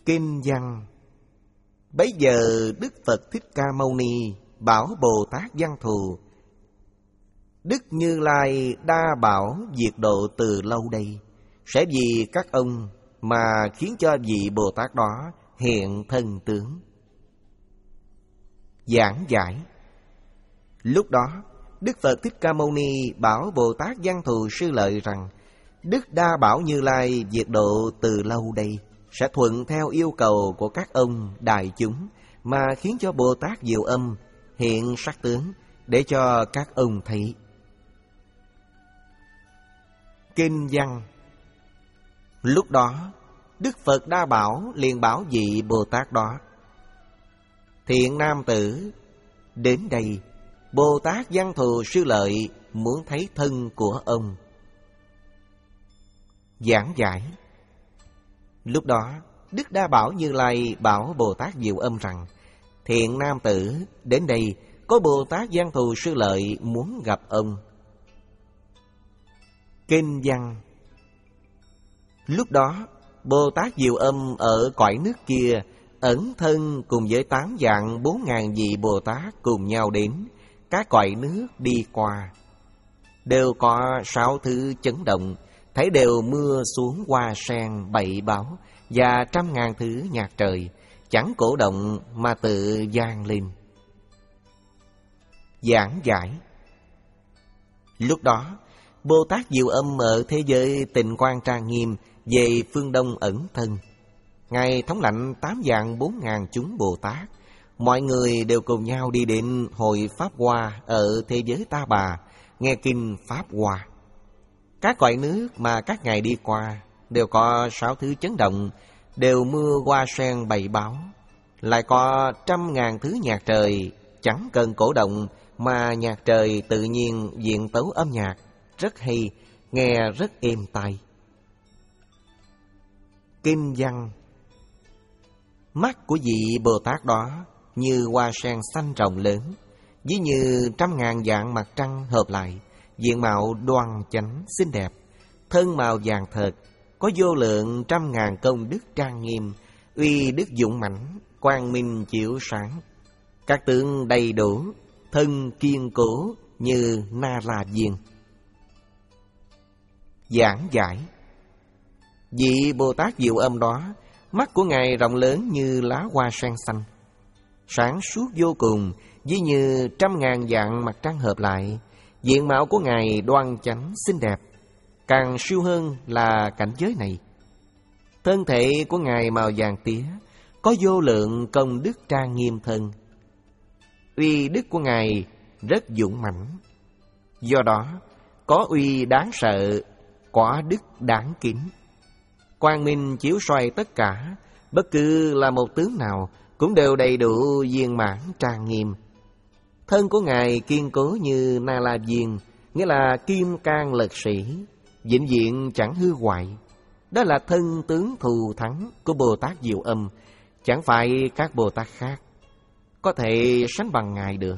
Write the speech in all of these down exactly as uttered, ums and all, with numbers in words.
Kinh văn. Bấy giờ Đức Phật Thích Ca Mâu Ni bảo Bồ Tát Văn Thù: Đức Như Lai đa bảo diệt độ từ lâu đây, sẽ vì các ông mà khiến cho vị Bồ Tát đó hiện thân tướng. Giảng giải. Lúc đó Đức Phật Thích Ca Mâu Ni bảo Bồ Tát Văn Thù Sư Lợi rằng: Đức đa bảo Như Lai diệt độ từ lâu đây, sẽ thuận theo yêu cầu của các ông đại chúng mà khiến cho Bồ Tát Diệu Âm hiện sắc tướng để cho các ông thấy. Kinh văn. Lúc đó Đức Phật Đa Bảo liền bảo vị Bồ Tát đó: Thiện nam tử, đến đây Bồ Tát Văn Thù Sư Lợi muốn thấy thân của ông. Giảng giải. Lúc đó Đức Đa Bảo Như Lai bảo Bồ Tát Diệu Âm rằng: Thiện nam tử, đến đây có Bồ Tát Văn Thù Sư Lợi muốn gặp ông. Kinh văn. Lúc đó Bồ Tát Diệu Âm ở cõi nước kia ẩn thân cùng với tám vạn bốn ngàn vị Bồ Tát cùng nhau đến các cõi nước đi qua. Đều có sáu thứ chấn động, thấy đều mưa xuống hoa sen bảy báo và trăm ngàn thứ nhạc trời, chẳng cổ động mà tự vang lên. Giảng giải. Lúc đó Bồ Tát Diệu Âm ở thế giới Tịnh Quan trang nghiêm về phương đông ẩn thân. Ngài thống lãnh tám vạn bốn ngàn chúng Bồ Tát, mọi người đều cùng nhau đi đến hội Pháp Hoa ở thế giới Ta Bà, nghe kinh Pháp Hoa. Các cõi nước mà các ngài đi qua đều có sáu thứ chấn động, đều mưa hoa sen bảy báo, lại có trăm ngàn thứ nhạc trời, chẳng cần cổ động mà nhạc trời tự nhiên diện tấu âm nhạc rất hay, nghe rất êm tai. Kinh văn. Mắt của vị Bồ Tát đó như hoa sen xanh rộng lớn, ví như trăm ngàn vạn mặt trăng hợp lại, diện mạo đoan chánh xinh đẹp, thân màu vàng thật, có vô lượng trăm ngàn công đức trang nghiêm, uy đức dũng mãnh, quang minh chiếu sáng, các tướng đầy đủ, thân kiên cố như Na La Viên. Giảng giải. Vị Bồ Tát Diệu Âm đó, mắt của ngài rộng lớn như lá hoa sen xanh, sáng suốt vô cùng, ví như trăm ngàn vạn mặt trăng hợp lại, diện mạo của ngài đoan chánh xinh đẹp, càng siêu hơn là cảnh giới này. Thân thể của ngài màu vàng tía, có vô lượng công đức trang nghiêm thân, uy đức của ngài rất dũng mãnh, do đó có uy đáng sợ, quả đức đáng kính. Quang minh chiếu soi tất cả, bất cứ là một tướng nào cũng đều đầy đủ viên mãn trang nghiêm. Thân của ngài kiên cố như Na La Viên, nghĩa là kim cang lật sĩ, vĩnh viễn chẳng hư hoại. Đó là thân tướng thù thắng của Bồ Tát Diệu Âm, chẳng phải các Bồ Tát khác có thể sánh bằng ngài được.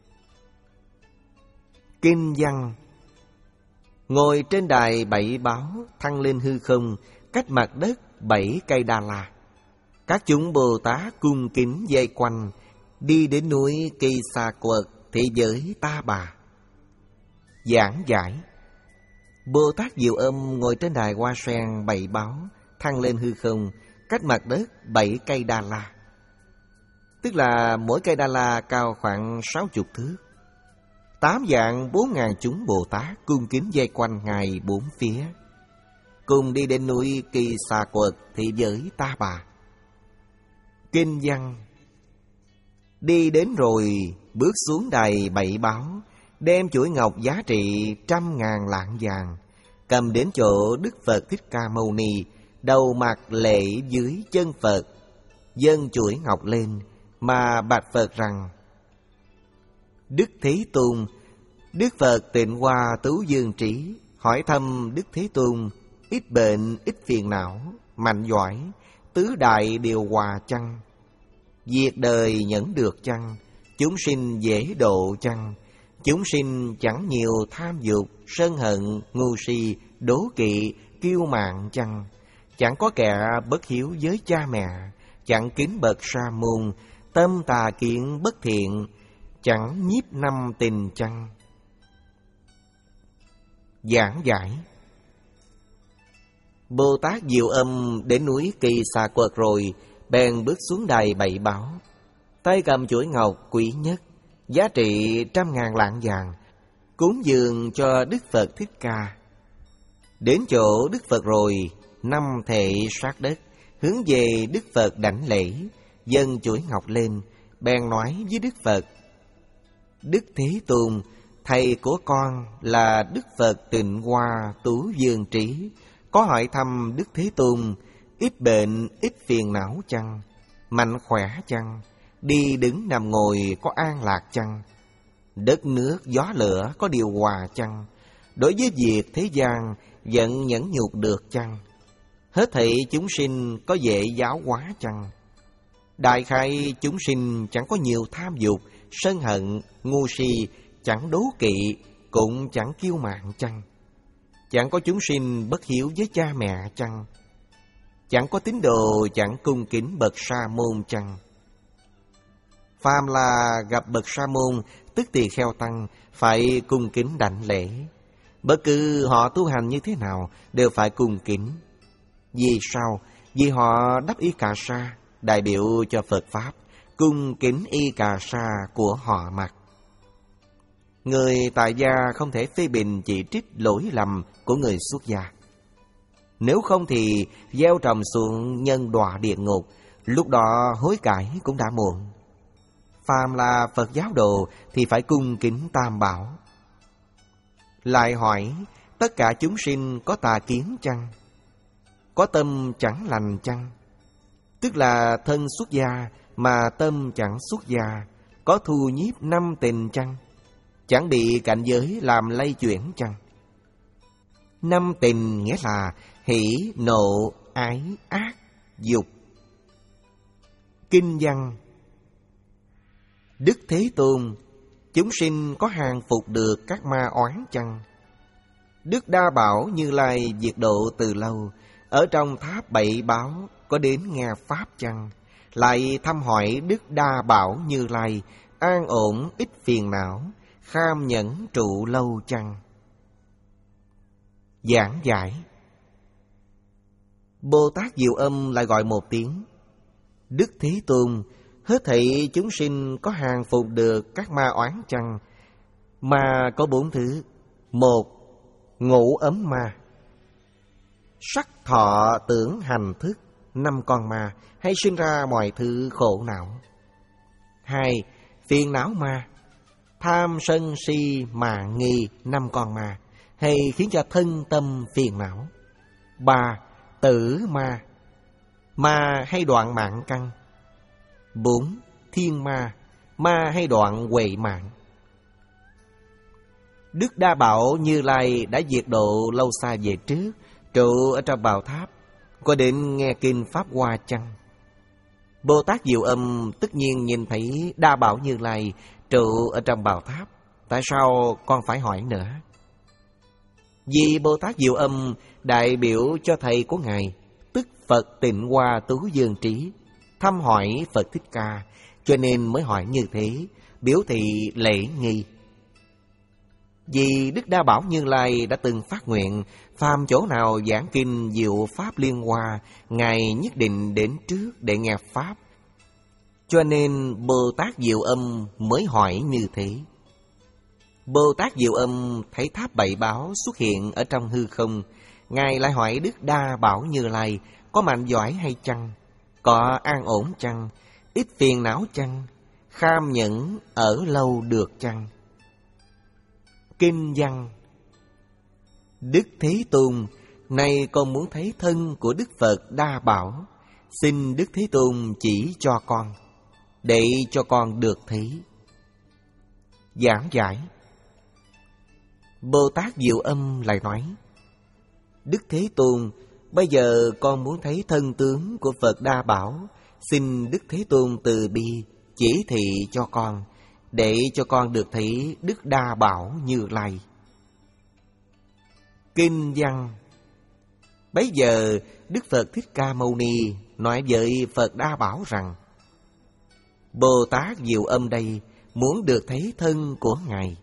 Kinh văn. Ngồi trên đài bảy báo thăng lên hư không, cách mặt đất bảy cây Đà La. Các chúng Bồ Tát cung kính vây quanh, đi đến núi Kỳ Xà Quật, thế giới Ta Bà. Giảng giải. Bồ Tát Diệu Âm ngồi trên đài hoa sen bảy báo thăng lên hư không, cách mặt đất bảy cây Đà La, tức là mỗi cây Đà La cao khoảng sáu chục thước. Tám vạn bốn ngàn chúng Bồ Tát cung kính vây quanh ngài bốn phía, cùng đi đến núi Kỳ Xà Quật, thế giới Ta Bà. Kinh văn. Đi đến rồi, bước xuống đài bảy báo, đem chuỗi ngọc giá trị trăm ngàn lạng vàng, cầm đến chỗ Đức Phật Thích Ca Mâu Ni, đầu mặt lễ dưới chân Phật, dâng chuỗi ngọc lên mà bạch Phật rằng: Đức Thế Tôn, Đức Phật Tịnh Hoa Tú Dương Trí hỏi thăm Đức Thế Tôn: ít bệnh, ít phiền não, mạnh giỏi, tứ đại điều hòa chăng? Diệt đời nhẫn được chăng? Chúng sinh dễ độ chăng? Chúng sinh chẳng nhiều tham dục, sân hận, ngu si, đố kỵ, kiêu mạn chăng? Chẳng có kẻ bất hiếu với cha mẹ, chẳng kính bậc sa môn, tâm tà kiến bất thiện, chẳng nhiếp năm tình chăng. Giảng giải. Bồ Tát Diệu Âm đến núi Kỳ Xà Quật rồi, bèn bước xuống đài Bảy Bảo, tay cầm chuỗi ngọc quý nhất, giá trị trăm ngàn lạng vàng, cúng dường cho Đức Phật Thích Ca. Đến chỗ Đức Phật rồi, năm thệ sát đất, hướng về Đức Phật đảnh lễ, dâng chuỗi ngọc lên, bèn nói với Đức Phật: Đức Thế Tôn, thầy của con là Đức Phật Tịnh Hoa Tú Dương Trí, có hỏi thăm Đức Thế Tôn, ít bệnh, ít phiền não chăng? Mạnh khỏe chăng? Đi đứng nằm ngồi có an lạc chăng? Đất nước gió lửa có điều hòa chăng? Đối với việc thế gian vẫn nhẫn nhục được chăng? Hết thảy chúng sinh có dễ giáo hóa chăng? Đại khai chúng sinh chẳng có nhiều tham dục, sân hận, ngu si, chẳng đố kỵ, cũng chẳng kiêu mạn chăng? Chẳng có chúng sinh bất hiếu với cha mẹ chăng? Chẳng có tín đồ chẳng cung kính bậc sa môn chăng? Phàm là gặp bậc sa môn, tức tỳ kheo tăng, phải cung kính đảnh lễ. Bất cứ họ tu hành như thế nào, đều phải cung kính. Vì sao? Vì họ đắp y cà sa, đại biểu cho Phật Pháp, cung kính y cà sa của họ mặc. Người tại gia không thể phê bình chỉ trích lỗi lầm của người xuất gia. Nếu không thì gieo trồng xuống nhân đọa địa ngục, lúc đó hối cải cũng đã muộn. Phàm là Phật giáo đồ thì phải cung kính Tam Bảo. Lại hỏi, tất cả chúng sinh có tà kiến chăng? Có tâm chẳng lành chăng? Tức là thân xuất gia mà tâm chẳng xuất gia, có thu nhiếp năm tình chăng? Chẳng bị cảnh giới làm lay chuyển chăng? Năm tình nghĩa là hỷ, nộ, ái, ác, dục. Kinh văn. Đức Thế Tôn, chúng sinh có hàng phục được các ma oán chăng? Đức Đa Bảo Như Lai diệt độ từ lâu, ở trong tháp Bảy Báo có đến nghe Pháp chăng? Lại thăm hỏi Đức Đa Bảo Như Lai, an ổn ít phiền não, kham nhẫn trụ lâu chăng? Giảng giải. Bồ Tát Diệu Âm lại gọi một tiếng: Đức Thế Tôn, hết thảy chúng sinh có hàng phục được các ma oán chăng? Ma có bốn thứ. Một, ngũ ấm ma. Sắc thọ tưởng hành thức, năm con ma, hay sinh ra mọi thứ khổ não. Hai, phiền não ma. Tham sân si mạn nghi, năm con ma, hay khiến cho thân tâm phiền não. Ba, tử ma. Ma hay đoạn mạng căn. Bốn, thiên ma. Ma hay đoạn huệ mạng. Đức Đa Bảo Như Lai đã diệt độ lâu xa về trước, trụ ở trong Bảo Tháp, có đến nghe kinh Pháp Hoa chăng? Bồ Tát Diệu Âm tất nhiên nhìn thấy Đa Bảo Như Lai trụ ở trong Bảo Tháp. Tại sao con phải hỏi nữa? Vì Bồ Tát Diệu Âm đại biểu cho thầy của Ngài, tức Phật Tịnh Hoa Tú Dương Trí, thăm hỏi Phật Thích Ca, cho nên mới hỏi như thế, biểu thị lễ nghi. Vì Đức Đa Bảo Như Lai đã từng phát nguyện, phàm chỗ nào giảng kinh diệu pháp liên hoa, Ngài nhất định đến trước để nghe pháp. Cho nên Bồ Tát Diệu Âm mới hỏi như thế. Bồ Tát Diệu Âm thấy tháp Bảy Báo xuất hiện ở trong hư không, Ngài lại hỏi Đức Đa Bảo Như Lai có mạnh giỏi hay chăng? Có an ổn chăng? Ít phiền não chăng? Kham nhẫn ở lâu được chăng? Kinh văn. Đức Thế Tôn, nay con muốn thấy thân của Đức Phật Đa Bảo, xin Đức Thế Tôn chỉ cho con, để cho con được thấy. Giảng giải. Bồ Tát Diệu Âm lại nói: Đức Thế Tôn, bây giờ con muốn thấy thân tướng của Phật Đa Bảo, xin Đức Thế Tôn từ bi chỉ thị cho con, để cho con được thấy Đức Đa Bảo Như Lai. Kinh văn. Bấy giờ Đức Phật Thích Ca Mâu Ni nói với Phật Đa Bảo rằng: Bồ Tát Diệu Âm đây muốn được thấy thân của Ngài.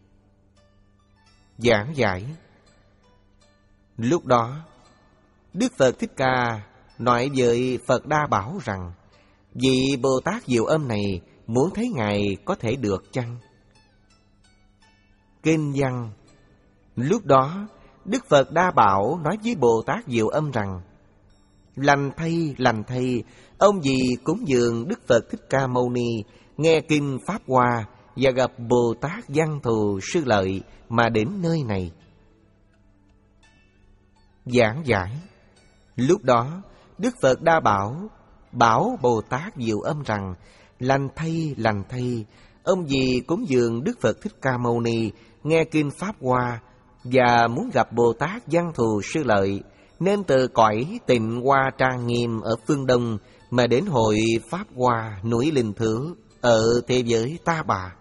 Giảng giải. Lúc đó Đức Phật Thích Ca nói với Phật Đa Bảo rằng: vị Bồ Tát Diệu Âm này muốn thấy Ngài có thể được chăng? Kinh văn. Lúc đó Đức Phật Đa Bảo nói với Bồ Tát Diệu Âm rằng: lành thay, lành thay, ông vì cúng dường Đức Phật Thích Ca Mâu Ni, nghe kinh Pháp Hoa và gặp Bồ Tát Văn Thù Sư Lợi mà đến nơi này. Giảng giải. Lúc đó Đức Phật Đa Bảo bảo Bồ Tát Diệu Âm rằng: lành thay, lành thay, ông vì cúng dường Đức Phật Thích Ca Mâu Ni, nghe kinh Pháp Hoa và muốn gặp Bồ Tát Văn Thù Sư Lợi, nên từ cõi Tịnh Hoa trang nghiêm ở phương Đông mà đến hội Pháp Hoa núi Linh Thứ ở thế giới Ta Bà.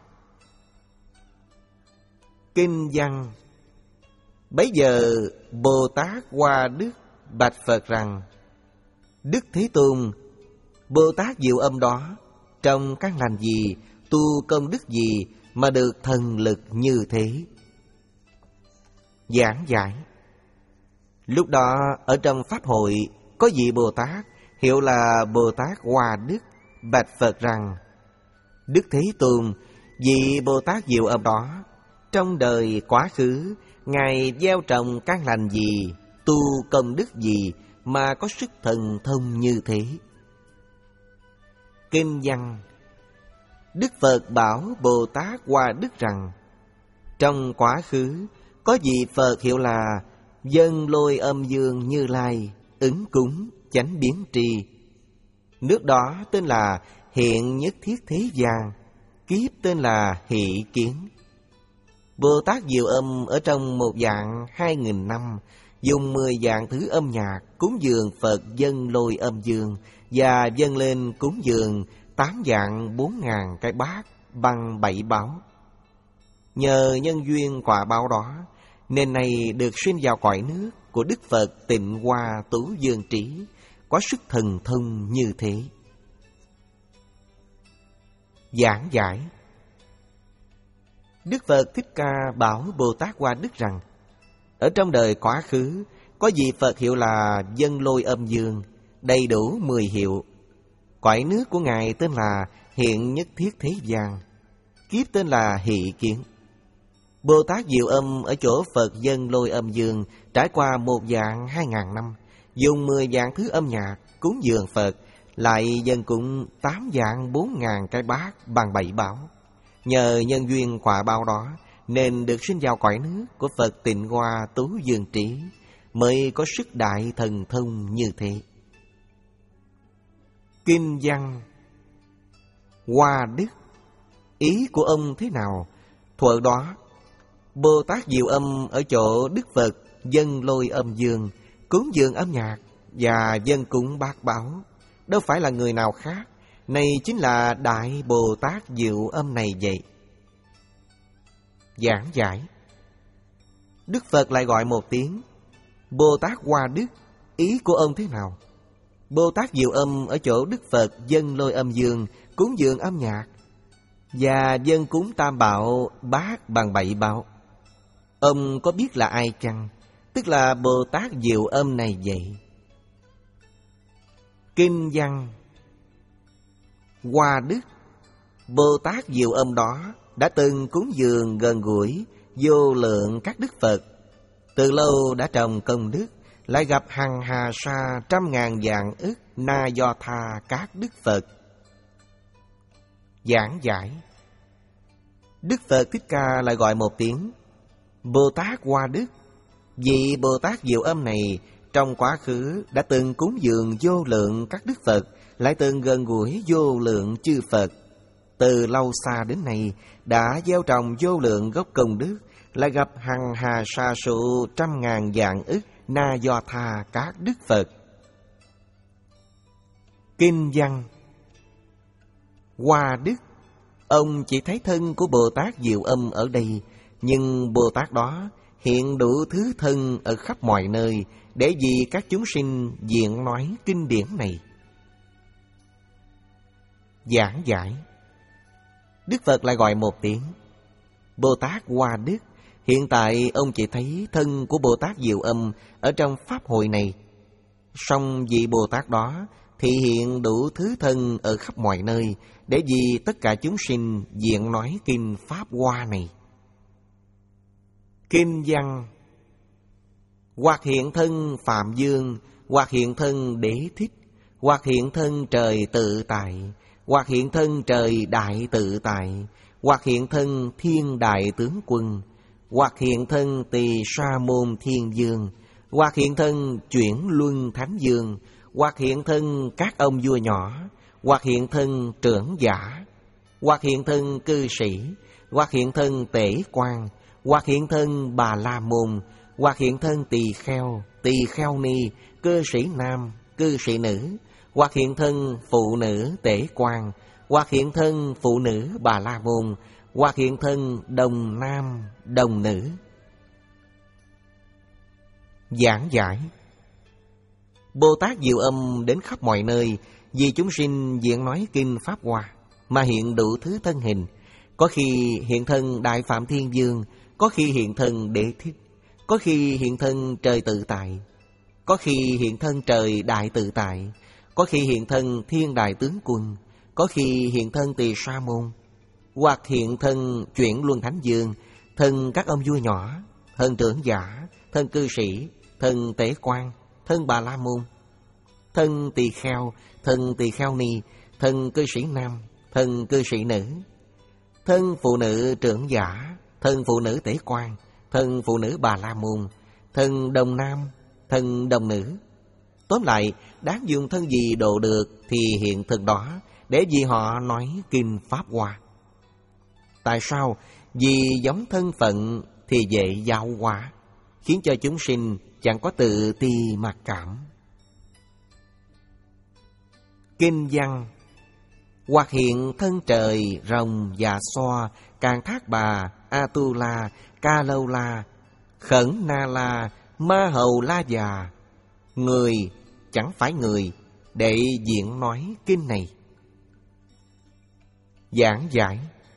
Kinh văn. Bấy giờ Bồ Tát Hoa Đức bạch Phật rằng: Đức Thế Tôn, Bồ Tát Diệu Âm đó trong căn lành gì, tu công đức gì mà được thần lực như thế? Giảng giải. Lúc đó ở trong Pháp hội có vị Bồ Tát hiệu là Bồ Tát Hoa Đức bạch Phật rằng: Đức Thế Tôn, vị Bồ Tát Diệu Âm đó trong đời quá khứ Ngài gieo trồng căn lành gì, tu công đức gì mà có sức thần thông như thế? Kinh văn. Đức Phật bảo Bồ Tát Hoa Đức rằng: trong quá khứ có vị Phật hiệu là Dân Lôi Âm Dương Như Lai ứng cúng chánh biến tri. Nước đó tên là Hiện Nhất Thiết Thế Gian, kiếp tên là Hỷ Kiến. Bồ Tát Diệu Âm ở trong một dạng hai nghìn năm, dùng mười dạng thứ âm nhạc cúng dường Phật Dân Lôi Âm Dương và dâng lên cúng dường tám dạng bốn ngàn cái bát bằng bảy báo. Nhờ nhân duyên quả báo đó nên nay được sinh vào cõi nước của Đức Phật Tịnh Hoa Tú Dương Trí, có sức thần thông như thế. Giảng giải. Đức Phật Thích Ca bảo Bồ Tát Hoa Đức rằng: ở trong đời quá khứ có vị Phật hiệu là Dân Lôi Âm Dương, đầy đủ mười hiệu. Cõi nước của Ngài tên là Hiện Nhất Thiết Thế Gian, kiếp tên là Hỷ Kiến. Bồ Tát Diệu Âm ở chỗ Phật Dân Lôi Âm Dương trải qua một dạng hai ngàn năm, dùng mười dạng thứ âm nhạc cúng dường Phật, lại dâng cúng tám dạng bốn ngàn cái bát bằng bảy bảo. Nhờ nhân duyên quả báo đó nên được sinh vào cõi nước của Phật Tịnh Hoa Tú Dương Trí, mới có sức đại thần thông như thế. Kinh văn. Hoa Đức, ý của ông thế nào? Thuở đó Bồ Tát Diệu Âm ở chỗ Đức Phật Dân Lôi Âm Dương cúng dường âm nhạc và dâng cúng bát báo, đâu phải là người nào khác, này chính là Đại Bồ Tát Diệu Âm này vậy. Giảng giải. Đức Phật lại gọi một tiếng: Bồ Tát Hoa Đức, ý của ông thế nào? Bồ Tát Diệu Âm ở chỗ Đức Phật Dân Lôi Âm Dương cúng dường âm nhạc và dâng cúng tam bảo bát bằng bảy bảo. Ông có biết là ai chăng? Tức là Bồ Tát Diệu Âm này vậy. Kinh văn. Hoa Đức, Bồ Tát Diệu Âm đó đã từng cúng dường gần gũi vô lượng các đức Phật, từ lâu đã trồng công đức, lại gặp hằng hà sa trăm ngàn vạn ức na do tha các đức Phật. Giảng giải. Đức Phật Thích Ca lại gọi một tiếng: Bồ Tát Hoa Đức, vị Bồ Tát Diệu Âm này trong quá khứ đã từng cúng dường vô lượng các đức Phật, lại từng gần gũi vô lượng chư Phật, từ lâu xa đến nay đã gieo trồng vô lượng gốc công đức, lại gặp hằng hà sa số trăm ngàn vạn ức na do tha các đức Phật. Kinh văn. Hoa Đức, ông chỉ thấy thân của Bồ Tát Diệu Âm ở đây, nhưng Bồ Tát đó hiện đủ thứ thân ở khắp mọi nơi, để vì các chúng sinh diện nói kinh điển này. Giảng giải. Đức Phật lại gọi một tiếng Bồ Tát Hoa Đức. Hiện tại ông chỉ thấy thân của Bồ Tát Diệu Âm ở trong pháp hội này. Song vị Bồ Tát đó thì hiện đủ thứ thân ở khắp mọi nơi, để vì tất cả chúng sinh diện nói kinh Pháp Hoa này. Kinh văn. Hoặc hiện thân Phạm Dương, hoặc hiện thân Đế Thích, hoặc hiện thân trời tự tại, hoặc hiện thân trời đại tự tại, hoặc hiện thân thiên đại tướng quân, hoặc hiện thân tỳ sa môn thiên dương, hoặc hiện thân chuyển luân thánh dương, hoặc hiện thân các ông vua nhỏ, hoặc hiện thân trưởng giả, hoặc hiện thân cư sĩ, hoặc hiện thân tể quan, hoặc hiện thân bà la môn, hoặc hiện thân tỳ kheo, tỳ kheo ni, cư sĩ nam, cư sĩ nữ, hoặc hiện thân phụ nữ tể quan, hoặc hiện thân phụ nữ bà la môn, hoặc hiện thân đồng nam, đồng nữ. Giảng giải. Bồ Tát Diệu Âm đến khắp mọi nơi, vì chúng sinh diện nói kinh Pháp Hoa, mà hiện đủ thứ thân hình. Có khi hiện thân Đại Phạm Thiên Dương, có khi hiện thân Đế Thích, có khi hiện thân trời tự tại, có khi hiện thân trời đại tự tại, có khi hiện thân thiên đại tướng quân, có khi hiện thân tỳ sa môn, hoặc hiện thân chuyển luân thánh dương, thân các ông vua nhỏ, thân trưởng giả, thân cư sĩ, thân tế quan, thân bà la môn, thân tỳ kheo, thân tỳ kheo ni, thân cư sĩ nam, thân cư sĩ nữ, thân phụ nữ trưởng giả, thân phụ nữ tế quan, thân phụ nữ bà la môn, thân đồng nam, thân đồng nữ. Tóm lại, đáng dùng thân gì độ được thì hiện thân đó, để vì họ nói kinh Pháp Hoa. Tại sao? Vì giống thân phận thì dễ giáo hóa, khiến cho chúng sinh chẳng có tự ti mặc cảm. Kinh văn. Hoặc hiện thân trời, rồng và xoa, Càn Thác Bà, Atula, Ca Lâu La, Khẩn Na La, Ma Hầu La Già, người chẳng phải người, để diễn nói kinh này. Giảng giải.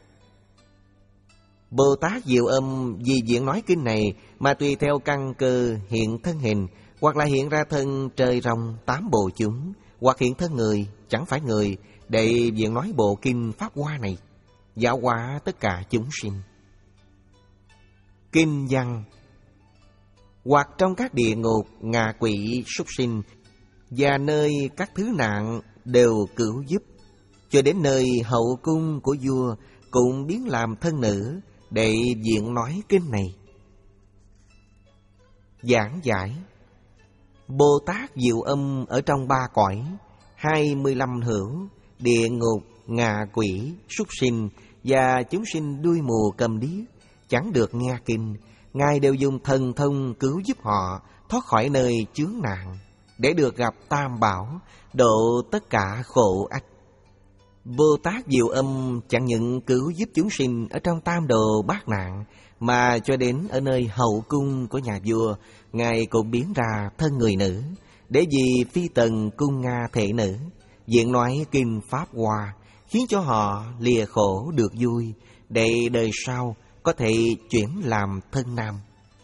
Bồ Tát Diệu Âm vì diễn nói kinh này mà tùy theo căn cơ hiện thân hình, hoặc là hiện ra thân trời rồng tám bộ chúng, hoặc hiện thân người chẳng phải người, để diễn nói bộ kinh Pháp Hoa này, giáo hóa tất cả chúng sinh. Kinh văn. Hoặc trong các địa ngục, ngạ quỷ, súc sinh, và nơi các thứ nạn đều cứu giúp, cho đến nơi hậu cung của vua cũng biến làm thân nữ, để diễn nói kinh này. Giảng giải. Bồ Tát Diệu Âm ở trong ba cõi, hai mươi lăm hữu, địa ngục, ngạ quỷ, súc sinh và chúng sinh đuôi mù cầm điếc, chẳng được nghe kinh, Ngài đều dùng thần thông cứu giúp họ thoát khỏi nơi chướng nạn, để được gặp Tam Bảo, độ tất cả khổ ách. Bồ Tát Diệu Âm chẳng những cứu giúp chúng sinh ở trong tam đồ bát nạn, mà cho đến ở nơi hậu cung của nhà vua, Ngài cũng biến ra thân người nữ, để vì phi tần cung Nga thể nữ, diễn nói kinh Pháp Hoa, khiến cho họ lìa khổ được vui, để đời sau có thể chuyển làm thân nam.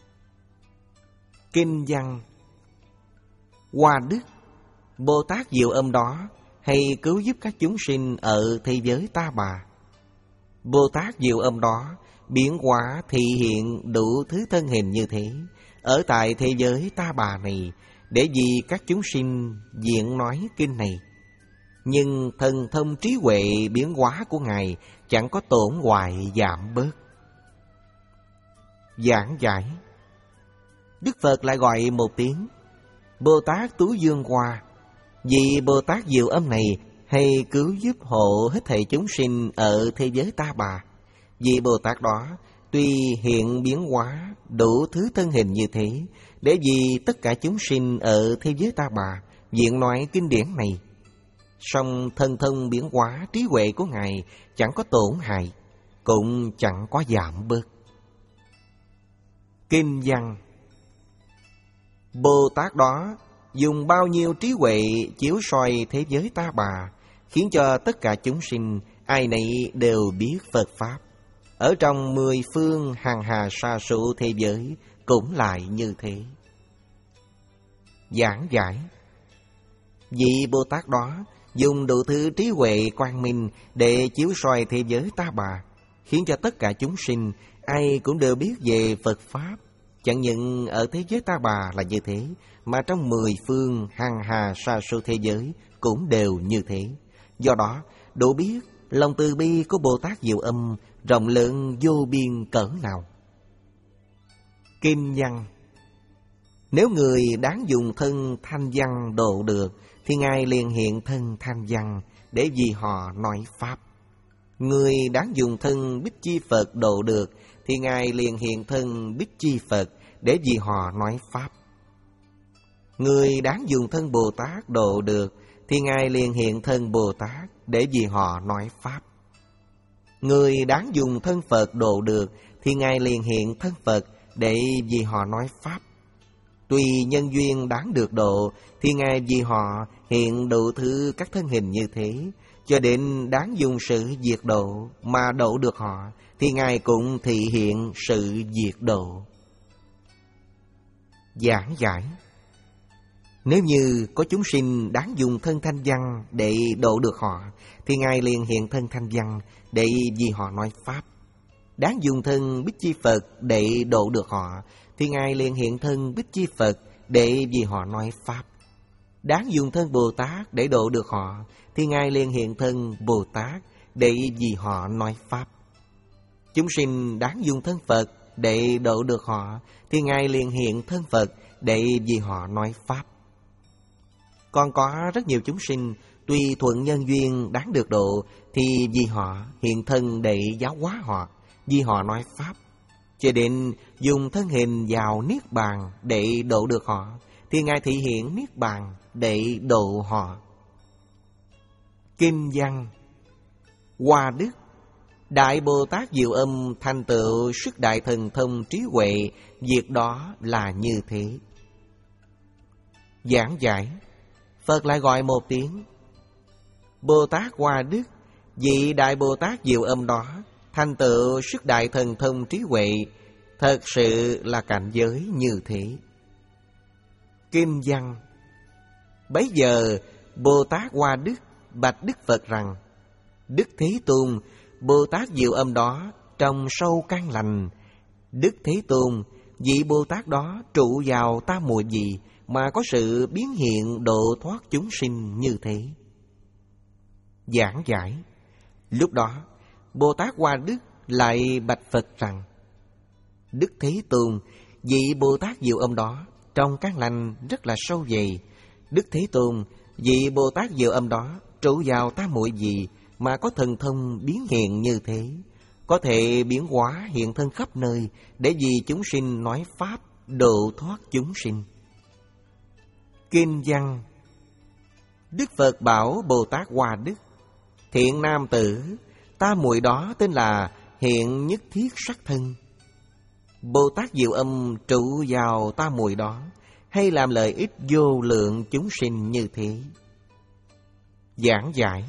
Kinh văn. Hoa đức. Bồ Tát Diệu Âm đó hay cứu giúp các chúng sinh ở thế giới Ta Bà. Bồ Tát Diệu Âm đó biến hóa thị hiện đủ thứ thân hình như thế ở tại thế giới Ta Bà này, để vì các chúng sinh diễn nói kinh này. Nhưng thần thông trí huệ biến hóa của Ngài chẳng có tổn hoại giảm bớt. Giảng giải. Đức Phật lại gọi một tiếng Bồ Tát Tú Dương Hoa, vì Bồ Tát Diệu Âm này hay cứu giúp hộ hết thảy chúng sinh ở thế giới Ta Bà. Vì Bồ Tát đó tuy hiện biến hóa đủ thứ thân hình như thế, để vì tất cả chúng sinh ở thế giới Ta Bà diễn nói kinh điển này, song thần thông biến hóa trí huệ của Ngài chẳng có tổn hại, cũng chẳng có giảm bớt. Kinh văn. Bồ Tát đó dùng bao nhiêu trí huệ chiếu soi thế giới ta bà, khiến cho tất cả chúng sinh ai nấy đều biết Phật Pháp. Ở trong mười phương hằng hà sa số thế giới cũng lại như thế. Giảng giải. Vị Bồ Tát đó dùng đủ thứ trí huệ quang minh để chiếu soi thế giới ta bà, khiến cho tất cả chúng sinh ai cũng đều biết về Phật Pháp. Chẳng những ở thế giới ta bà là như thế, mà trong mười phương hằng hà sa số thế giới cũng đều như thế. Do đó, đủ biết lòng từ bi của Bồ Tát Diệu Âm rộng lớn vô biên cỡ nào. Kinh văn. Nếu người đáng dùng thân thanh văn độ được, thì Ngài liền hiện thân thanh văn để vì họ nói Pháp. Người đáng dùng thân Bích Chi Phật độ được, thì Ngài liền hiện thân Bích Chi Phật để vì họ nói Pháp. Người đáng dùng thân Bồ Tát độ được, thì Ngài liền hiện thân Bồ Tát để vì họ nói Pháp. Người đáng dùng thân Phật độ được, thì Ngài liền hiện thân Phật để vì họ nói Pháp. Tùy nhân duyên đáng được độ, thì Ngài vì họ hiện đủ thứ các thân hình như thế, cho đến đáng dùng sự diệt độ mà độ được họ, thì Ngài cũng thị hiện sự diệt độ. Giảng giải. Nếu như có chúng sinh đáng dùng thân thanh văn để độ được họ, thì Ngài liền hiện thân thanh văn để vì họ nói Pháp. Đáng dùng thân Bích Chi Phật để độ được họ, thì Ngài liền hiện thân Bích Chi Phật để vì họ nói Pháp. Đáng dùng thân Bồ Tát để độ được họ, thì Ngài liền hiện thân Bồ Tát để vì họ nói Pháp. Chúng sinh đáng dùng thân Phật để độ được họ, thì Ngài liền hiện thân Phật để vì họ nói Pháp. Còn có rất nhiều chúng sinh tuy thuận nhân duyên đáng được độ, thì vì họ hiện thân để giáo hóa họ, vì họ nói Pháp. Cho đến dùng thân hình vào Niết Bàn để độ được họ, thì Ngài thị hiện Niết Bàn để độ họ. Kinh văn. Hoa đức. Đại Bồ Tát Diệu Âm thành tựu sức đại thần thông trí huệ, việc đó là như thế. Giảng giải. Phật lại gọi một tiếng. Bồ Tát Hoa Đức, vị Đại Bồ Tát Diệu Âm đó thành tựu sức đại thần thông trí huệ, thật sự là cảnh giới như thế. Kinh văn. Bấy giờ Bồ Tát Hoa Đức bạch Đức Phật rằng: Đức Thế Tôn, Bồ Tát Diệu Âm đó trong sâu căn lành. Đức Thế Tôn, vị Bồ Tát đó trụ vào tam muội gì mà có sự biến hiện độ thoát chúng sinh như thế? Giảng giải. Lúc đó Bồ Tát Hoa Đức lại bạch Phật rằng: Đức Thế Tôn, vị Bồ Tát Diệu Âm đó trong căn lành rất là sâu dày. Đức Thế Tôn, vị Bồ Tát Diệu Âm đó trụ vào tam muội gì mà có thần thông biến hiện như thế, có thể biến hóa hiện thân khắp nơi để vì chúng sinh nói Pháp độ thoát chúng sinh. Kinh văn. Đức Phật bảo Bồ Tát Hoa Đức: Thiện nam tử, tam muội đó tên là hiện nhất thiết sắc thân. Bồ Tát Diệu Âm trụ vào tam muội đó, hay làm lợi ích vô lượng chúng sinh như thế. Giảng giải.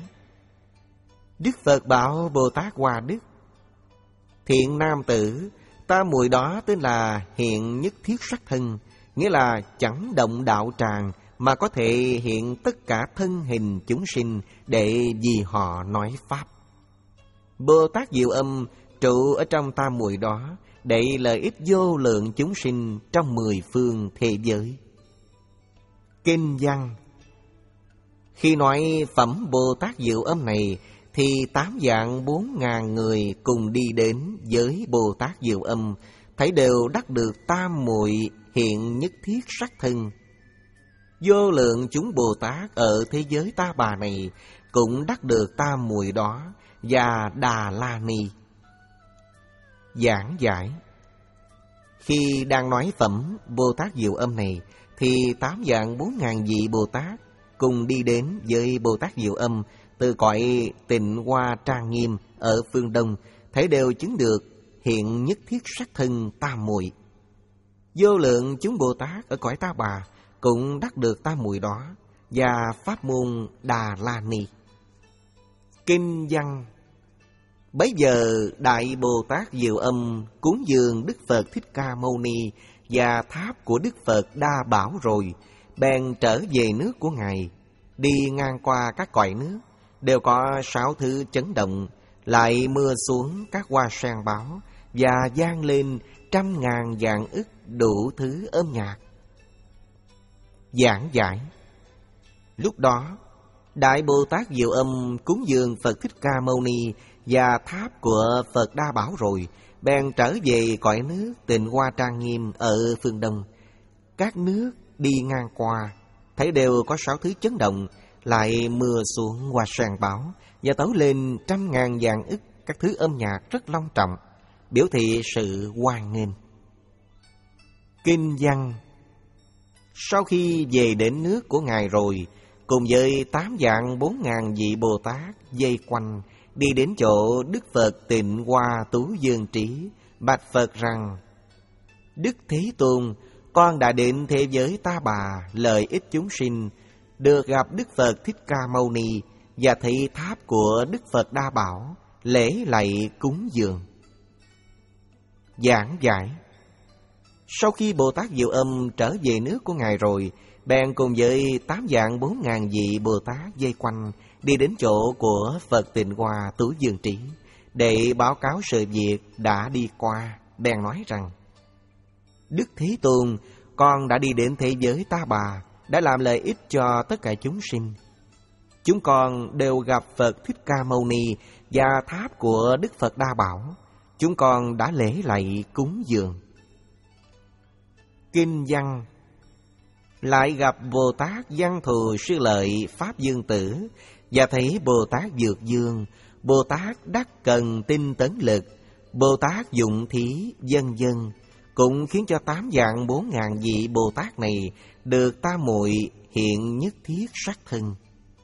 Đức Phật bảo Bồ Tát Hoa Đức: Thiện nam tử, tam muội đó tên là hiện nhất thiết sắc thân, nghĩa là chẳng động đạo tràng mà có thể hiện tất cả thân hình chúng sinh để vì họ nói Pháp. Bồ Tát Diệu Âm trụ ở trong tam muội đó để lợi ích vô lượng chúng sinh trong mười phương thế giới. Kinh văn. Khi nói phẩm Bồ Tát Diệu Âm này, thì tám vạn bốn ngàn người cùng đi đến với Bồ Tát Diệu Âm, thấy đều đắc được tam muội hiện nhất thiết sắc thân. Vô lượng chúng Bồ Tát ở thế giới ta bà này cũng đắc được tam muội đó và Đà La Ni. Giảng giải. Khi đang nói phẩm Bồ Tát Diệu Âm này, thì tám vạn bốn ngàn vị Bồ Tát cùng đi đến với Bồ Tát Diệu Âm từ cõi Tịnh Hoa trang nghiêm ở phương Đông, thấy đều chứng được hiện nhất thiết sắc thân tam muội. Vô lượng chúng Bồ Tát ở cõi Ta Bà cũng đắc được tam muội đó và pháp môn Đà La Ni. Kinh văn. Bấy giờ Đại Bồ Tát Diệu Âm cúng dường Đức Phật Thích Ca Mâu Ni và tháp của Đức Phật Đa Bảo rồi, bèn trở về nước của Ngài. Đi ngang qua các cõi nước, đều có sáu thứ chấn động, lại mưa xuống các hoa sen báo, và vang lên trăm ngàn vạn ức đủ thứ âm nhạc. Giảng giải. Lúc đó, Đại Bồ Tát Diệu Âm cúng dường Phật Thích Ca Mâu Ni và tháp của Phật Đa Bảo rồi, bèn trở về cõi nước Tịnh Hoa Trang Nghiêm ở phương Đông. Các nước đi ngang qua, thấy đều có sáu thứ chấn động, lại mưa xuống hoa sen báo, và tấu lên trăm ngàn vạn ức các thứ âm nhạc rất long trọng, biểu thị sự hoan nghênh. Kinh văn. Sau khi về đến nước của Ngài rồi, cùng với tám vạn bốn ngàn vị Bồ Tát vây quanh, đi đến chỗ Đức Phật Tịnh Hoa Tú Dương Trí, bạch Phật rằng: Đức Thế Tôn, con đã đến thế giới Ta Bà lợi ích chúng sinh, được gặp Đức Phật Thích Ca Mâu Ni và thấy tháp của Đức Phật Đa Bảo, lễ lạy cúng dường. Giảng giải. Sau khi Bồ Tát Diệu Âm trở về nước của Ngài rồi, bèn cùng với tám vạn bốn ngàn vị Bồ Tát vây quanh, đi đến chỗ của Phật Tịnh Hoa Tú Dương Trí, để báo cáo sự việc đã đi qua. Bèn nói rằng: Đức Thế Tôn, con đã đi đến thế giới Ta Bà, đã làm lợi ích cho tất cả chúng sinh. Chúng con đều gặp Phật Thích Ca Mâu Ni và tháp của Đức Phật Đa Bảo. Chúng con đã lễ lạy cúng dường. Kinh văn. Lại gặp Bồ Tát Văn Thù Sư Lợi Pháp Dương Tử, và thấy Bồ Tát Dược Dương, Bồ Tát Đắc Cần Tinh Tấn Lực, Bồ Tát Dụng Thí, vân vân, cũng khiến cho tám vạn bốn ngàn vị Bồ Tát này được tam muội hiện nhất thiết sắc thân.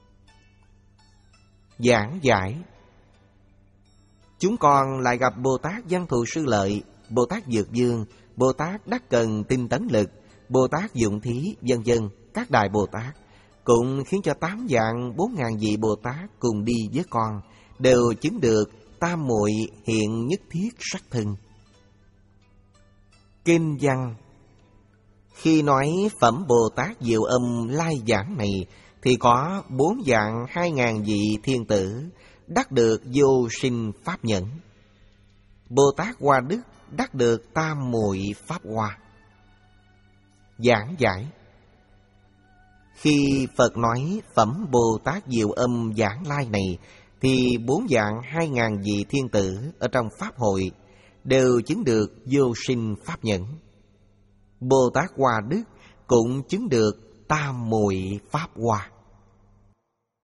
Giảng giải. Chúng con lại gặp Bồ Tát Văn Thù Sư Lợi, Bồ Tát Dược Dương, Bồ Tát Đắc Cần Tinh Tấn Lực, Bồ Tát Dụng Thí, vân vân, các đại Bồ Tát, cũng khiến cho tám vạn bốn ngàn vị Bồ Tát cùng đi với con, đều chứng được tam muội hiện nhất thiết sắc thân. Kinh văn. Khi nói phẩm Bồ Tát Diệu Âm lai giảng này, thì có bốn vạn hai ngàn vị thiên tử đắc được vô sinh pháp nhẫn. Bồ Tát Hoa Đức đắc được tam muội pháp hoa. Giảng giải. Khi Phật nói phẩm Bồ Tát Diệu Âm giảng lai này, thì bốn vạn hai ngàn vị thiên tử ở trong pháp hội đều chứng được vô sinh pháp nhẫn. Bồ Tát Hoa Đức cũng chứng được tam muội pháp hoa.